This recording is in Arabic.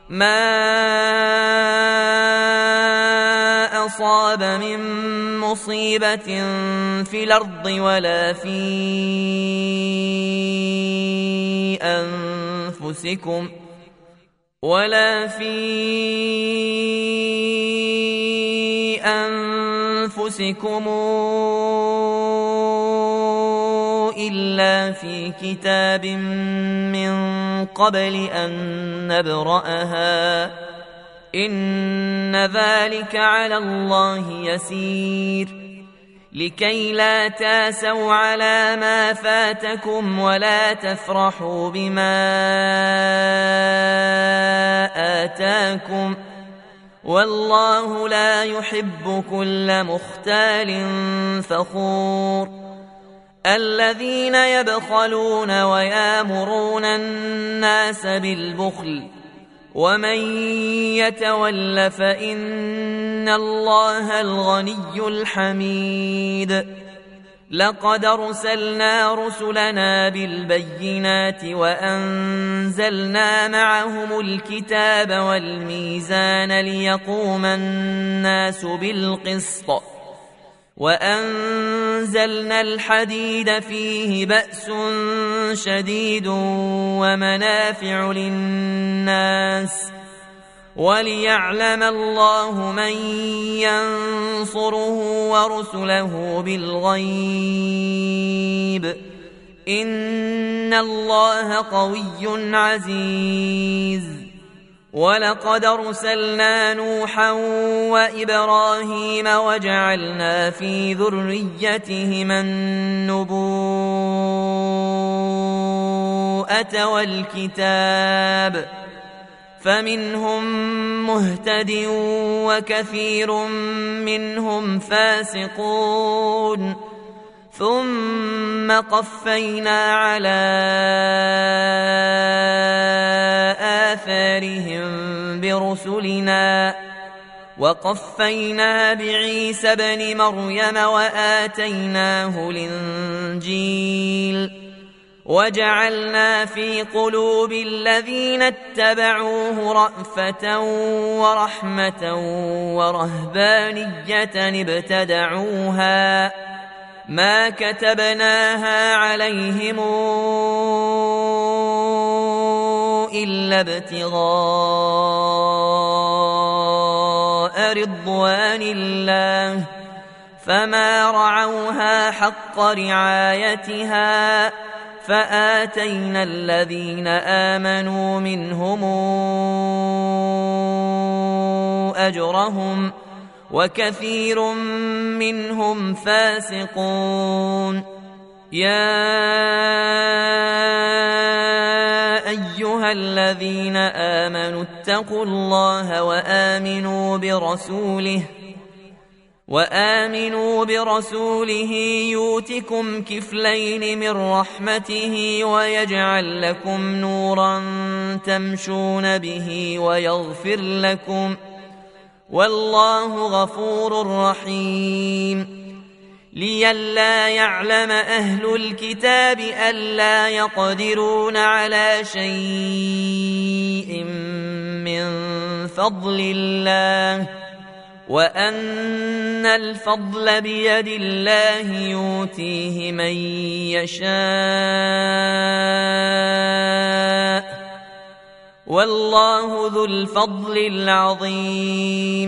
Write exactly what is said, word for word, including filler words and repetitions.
ما أصاب من مصيبة في الأرض ولا في أنفسكم ولا في أنفسكم إلا في كتاب من قبل أن نبرأها إن ذلك على الله يسير لكي لا تاسوا على ما فاتكم ولا تفرحوا بما آتاكم والله لا يحب كل مختال فخور الذين يبخلون ويامرون الناس بالبخل ومن يتول فإن الله الغني الحميد لقد أرسلنا رسلنا بالبينات وأنزلنا معهم الكتاب والميزان ليقوم الناس بالقسط وأنزلنا الحديد فيه بأس شديد ومنافع للناس وليعلم الله من ينصره ورسله بالغيب إن الله قوي عزيز ولقد أرسلنا نوحا وإبراهيم وجعلنا في ذريتهما النبوءة والكتاب فمنهم مهتد وكثير منهم فاسقون ثم قفينا على آثارهم برسلنا وقفينا بعيسى ابن مريم وآتيناه الإنجيل وجعلنا في قلوب الذين اتبعوه رأفة ورحمة ورهبانية ابتدعوها ما كتبناها عليهم إلا ابتغاء رضوان الله فما رعوها حق رعايتها فآتينا الذين آمنوا منهم أجرهم وكثير منهم فاسقون يا أيها الذين آمنوا اتقوا الله وآمنوا برسوله وآمنوا برسوله يؤتكم كفلين من رحمته ويجعل لكم نورا تمشون به ويغفر لكم والله غفور رحيم لئلا يعلم أهل الكتاب ألا يقدرون على شيء من فضل الله وأن الفضل بيد الله يؤتيه من يشاء والله ذو الفضل العظيم